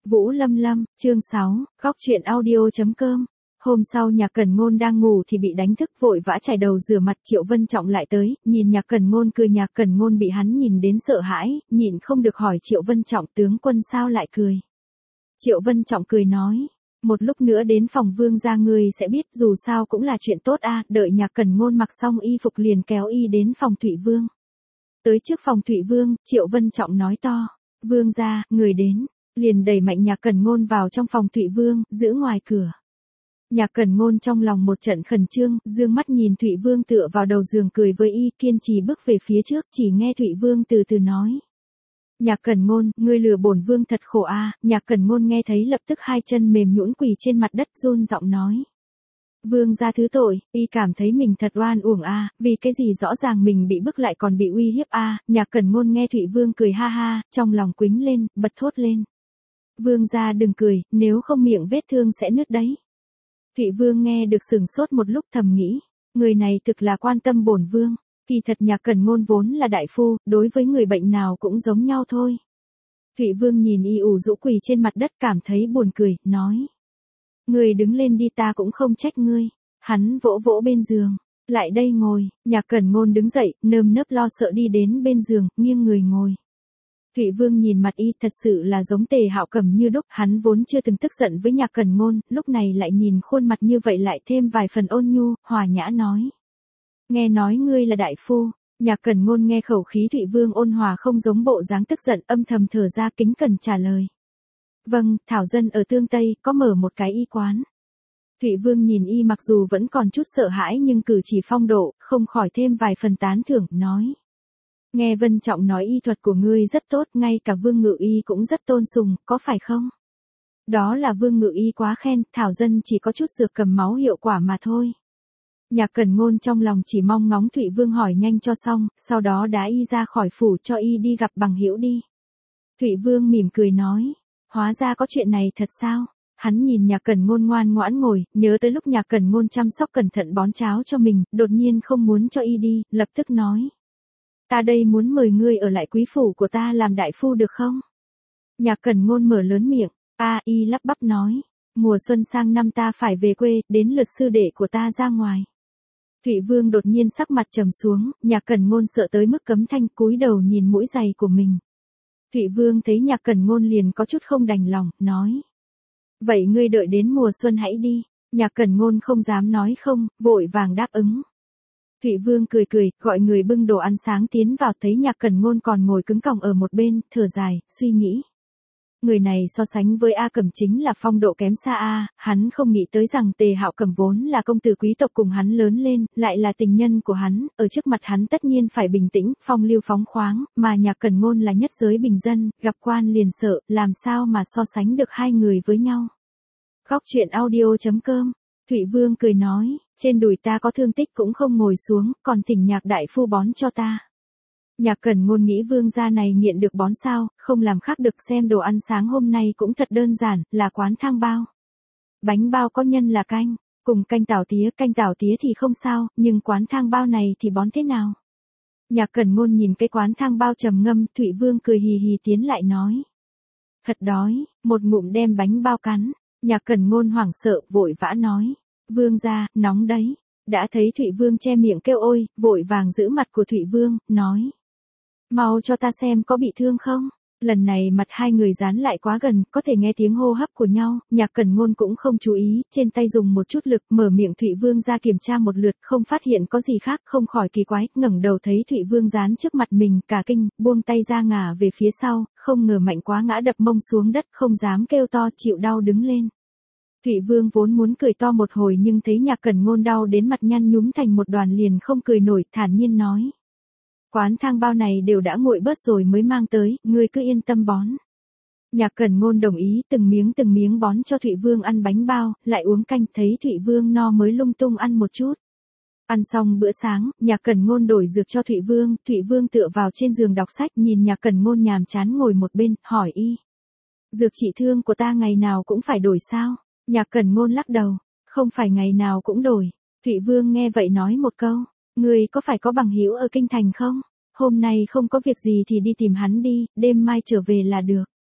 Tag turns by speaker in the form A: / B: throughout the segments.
A: Vũ Lâm Lâm, chương 6, góc truyện audio.com. Hôm sau Nhạc Cẩn Ngôn đang ngủ thì bị đánh thức, vội vã chải đầu rửa mặt. Triệu Vân Trọng lại tới, nhìn Nhạc Cẩn Ngôn cười. Nhạc Cẩn Ngôn bị hắn nhìn đến sợ hãi, nhịn không được hỏi Triệu Vân Trọng: tướng quân sao lại cười? Triệu Vân Trọng cười nói: một lúc nữa đến phòng Vương gia ngươi sẽ biết, dù sao cũng là chuyện tốt a. Đợi Nhạc Cẩn Ngôn mặc xong y phục liền kéo y đến phòng Thụy Vương. Tới trước phòng Thụy Vương, Triệu Vân Trọng nói to: Vương gia, người đến. Liền đẩy mạnh Nhạc Cẩn Ngôn vào trong phòng Thụy Vương, giữ ngoài cửa. Nhạc Cẩn Ngôn trong lòng một trận khẩn trương, dương mắt nhìn Thụy Vương tựa vào đầu giường cười với y, kiên trì bước về phía trước. Chỉ nghe Thụy Vương từ từ nói: Nhạc Cẩn Ngôn, ngươi lừa bổn vương thật khổ a. Nhạc Cẩn Ngôn nghe thấy lập tức hai chân mềm nhũn quỳ trên mặt đất, run giọng nói: Vương gia thứ tội. Y cảm thấy mình thật oan uổng a, vì cái gì rõ ràng mình bị bức lại còn bị uy hiếp a. Nhạc Cẩn Ngôn nghe Thụy Vương cười ha ha, trong lòng quĩnh lên, bật thốt lên: Vương gia đừng cười, nếu không miệng vết thương sẽ nứt đấy. Thụy Vương nghe được sửng sốt một lúc, thầm nghĩ, người này thực là quan tâm bổn vương. Kỳ thật Nhạc Cẩn Ngôn vốn là đại phu, đối với người bệnh nào cũng giống nhau thôi. Thụy Vương nhìn y ủ rũ quỳ trên mặt đất, cảm thấy buồn cười, nói: Người đứng lên đi, ta cũng không trách ngươi. Hắn vỗ vỗ bên giường: lại đây ngồi. Nhạc Cẩn Ngôn đứng dậy, nơm nớp lo sợ đi đến bên giường, nghiêng người ngồi. Thụy Vương nhìn mặt y, thật sự là giống Tề Hạo Cầm như đúc. Hắn vốn chưa từng tức giận với Nhạc Cẩn Ngôn, lúc này lại nhìn khuôn mặt như vậy lại thêm vài phần ôn nhu, hòa nhã nói: Nghe nói ngươi là đại phu. Nhạc Cẩn Ngôn nghe khẩu khí Thụy Vương ôn hòa không giống bộ dáng tức giận, âm thầm thở ra, kính cẩn trả lời: Vâng, thảo dân ở Tương Tây có mở một cái y quán. Thụy Vương nhìn y mặc dù vẫn còn chút sợ hãi nhưng cử chỉ phong độ, không khỏi thêm vài phần tán thưởng, nói: Nghe Vân Trọng nói y thuật của ngươi rất tốt, ngay cả Vương Ngự Y cũng rất tôn sùng, có phải không? Đó là Vương Ngự Y quá khen, thảo dân chỉ có chút dược cầm máu hiệu quả mà thôi. Nhạc Cẩn Ngôn trong lòng chỉ mong ngóng Thụy Vương hỏi nhanh cho xong, sau đó đá y ra khỏi phủ cho y đi gặp bằng hữu đi. Thụy Vương mỉm cười nói: Hóa ra có chuyện này thật sao? Hắn nhìn Nhạc Cẩn Ngôn ngoan ngoãn ngồi, nhớ tới lúc Nhạc Cẩn Ngôn chăm sóc cẩn thận bón cháo cho mình, đột nhiên không muốn cho y đi, lập tức nói: Ta đây muốn mời ngươi ở lại quý phủ của ta làm đại phu được không? Nhạc Cẩn Ngôn mở lớn miệng, y lắp bắp nói: Mùa xuân sang năm ta phải về quê, đến lượt sư đệ của ta ra ngoài. Thụy Vương đột nhiên sắc mặt trầm xuống, Nhạc Cẩn Ngôn sợ tới mức cấm thanh, cúi đầu nhìn mũi giày của mình. Thụy Vương thấy Nhạc Cẩn Ngôn liền có chút không đành lòng, nói: Vậy ngươi đợi đến mùa xuân hãy đi. Nhạc Cẩn Ngôn không dám nói không, vội vàng đáp ứng. Thụy Vương cười cười, gọi người bưng đồ ăn sáng tiến vào, thấy Nhạc Cẩn Ngôn còn ngồi cứng còng ở một bên, thở dài, suy nghĩ. Người này so sánh với A Cẩm chính là phong độ kém xa a. Hắn không nghĩ tới rằng Tề Hạo Cẩm vốn là công tử quý tộc cùng hắn lớn lên, lại là tình nhân của hắn, ở trước mặt hắn tất nhiên phải bình tĩnh, phong lưu phóng khoáng, mà Nhạc Cẩn Ngôn là nhất giới bình dân, gặp quan liền sợ, làm sao mà so sánh được hai người với nhau. Góc truyện audio.com. Thụy Vương cười nói: Trên đùi ta có thương tích cũng không ngồi xuống, còn thỉnh Nhạc đại phu bón cho ta. Nhạc Cẩn Ngôn nghĩ vương gia này nghiện được bón sao, không làm khác được, xem đồ ăn sáng hôm nay cũng thật đơn giản, là quán thang bao. Bánh bao có nhân là canh, cùng canh tảo tía thì không sao, nhưng quán thang bao này thì bón thế nào? Nhạc Cẩn Ngôn nhìn cái quán thang bao trầm ngâm, Thụy Vương cười hì hì tiến lại nói: Thật đói, một ngụm đem bánh bao cắn. Nhạc Cẩn Ngôn hoảng sợ, vội vã nói: Vương gia, nóng đấy. Đã thấy Thụy Vương che miệng kêu ôi, vội vàng giữ mặt của Thụy Vương, nói: Mau cho ta xem có bị thương không? Lần này mặt hai người dán lại quá gần, có thể nghe tiếng hô hấp của nhau. Nhạc Cẩn Ngôn cũng không chú ý, trên tay dùng một chút lực, mở miệng Thụy Vương ra kiểm tra một lượt, không phát hiện có gì khác, không khỏi kỳ quái, ngẩng đầu thấy Thụy Vương dán trước mặt mình, cả kinh, buông tay ra ngả về phía sau, không ngờ mạnh quá ngã đập mông xuống đất, không dám kêu to, chịu đau đứng lên. Thụy Vương vốn muốn cười to một hồi nhưng thấy Nhạc Cẩn Ngôn đau đến mặt nhăn nhúm thành một đoàn liền không cười nổi, thản nhiên nói: Quán thang bao này đều đã nguội bớt rồi mới mang tới, ngươi cứ yên tâm bón. Nhạc Cẩn Ngôn đồng ý, từng miếng bón cho Thụy Vương ăn bánh bao, lại uống canh, thấy Thụy Vương no mới lung tung ăn một chút. Ăn xong bữa sáng, Nhạc Cẩn Ngôn đổi dược cho Thụy Vương tựa vào trên giường đọc sách, nhìn Nhạc Cẩn Ngôn nhàm chán ngồi một bên, hỏi y: Dược trị thương của ta ngày nào cũng phải đổi sao? Nhạc Cẩn Ngôn lắc đầu: Không phải ngày nào cũng đổi. Thụy Vương nghe vậy nói một câu: Ngươi có phải có bằng hữu ở kinh thành không? Hôm nay không có việc gì thì đi tìm hắn đi, đêm mai trở về là được.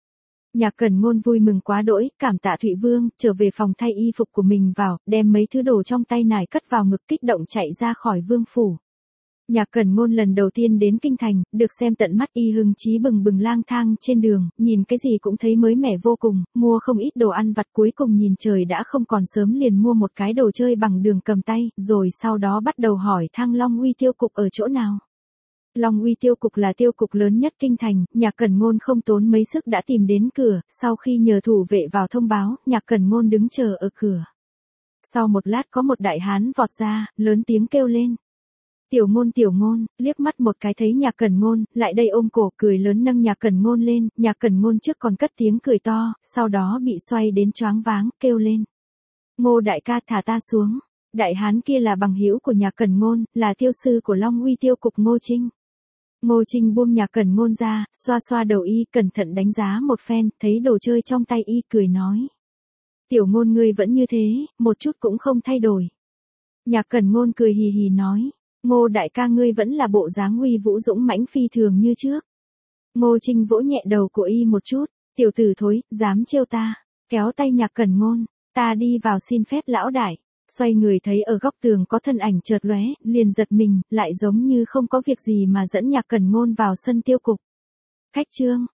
A: Nhạc Cẩn Ngôn vui mừng quá đỗi, cảm tạ Thụy Vương, trở về phòng thay y phục của mình vào, đem mấy thứ đồ trong tay nải cất vào ngực kích động chạy ra khỏi vương phủ. Nhạc Cẩn Ngôn lần đầu tiên đến kinh thành, được xem tận mắt y hứng chí bừng bừng lang thang trên đường, nhìn cái gì cũng thấy mới mẻ vô cùng, mua không ít đồ ăn vặt cuối cùng nhìn trời đã không còn sớm liền mua một cái đồ chơi bằng đường cầm tay, rồi sau đó bắt đầu hỏi Thăng Long Uy tiêu cục ở chỗ nào. Long Uy tiêu cục là tiêu cục lớn nhất kinh thành, Nhạc Cẩn Ngôn không tốn mấy sức đã tìm đến cửa, sau khi nhờ thủ vệ vào thông báo, Nhạc Cẩn Ngôn đứng chờ ở cửa. Sau một lát có một đại hán vọt ra, lớn tiếng kêu lên. Tiểu ngôn, liếc mắt một cái thấy Nhạc Cẩn Ngôn, lại đây ôm cổ cười lớn nâng Nhạc Cẩn Ngôn lên, Nhạc Cẩn Ngôn trước còn cất tiếng cười to, sau đó bị xoay đến choáng váng, kêu lên. Ngô đại ca thả ta xuống. Đại hán kia là bằng hữu của Nhạc Cẩn Ngôn, là tiêu sư của Long Uy tiêu cục Ngô Trinh. Ngô Trinh buông Nhạc Cẩn Ngôn ra, xoa xoa đầu y, cẩn thận đánh giá một phen, thấy đồ chơi trong tay y cười nói. Tiểu Ngôn ngươi vẫn như thế, một chút cũng không thay đổi. Nhạc Cẩn Ngôn cười hì hì nói. Ngô đại ca ngươi vẫn là bộ dáng uy vũ dũng mãnh phi thường như trước. Ngô Trinh vỗ nhẹ đầu của y một chút, tiểu tử thối, dám trêu ta, kéo tay Nhạc Cẩn Ngôn, ta đi vào xin phép lão đại, xoay người thấy ở góc tường có thân ảnh chợt lóe, liền giật mình, lại giống như không có việc gì mà dẫn Nhạc Cẩn Ngôn vào sân tiêu cục. Khách trương,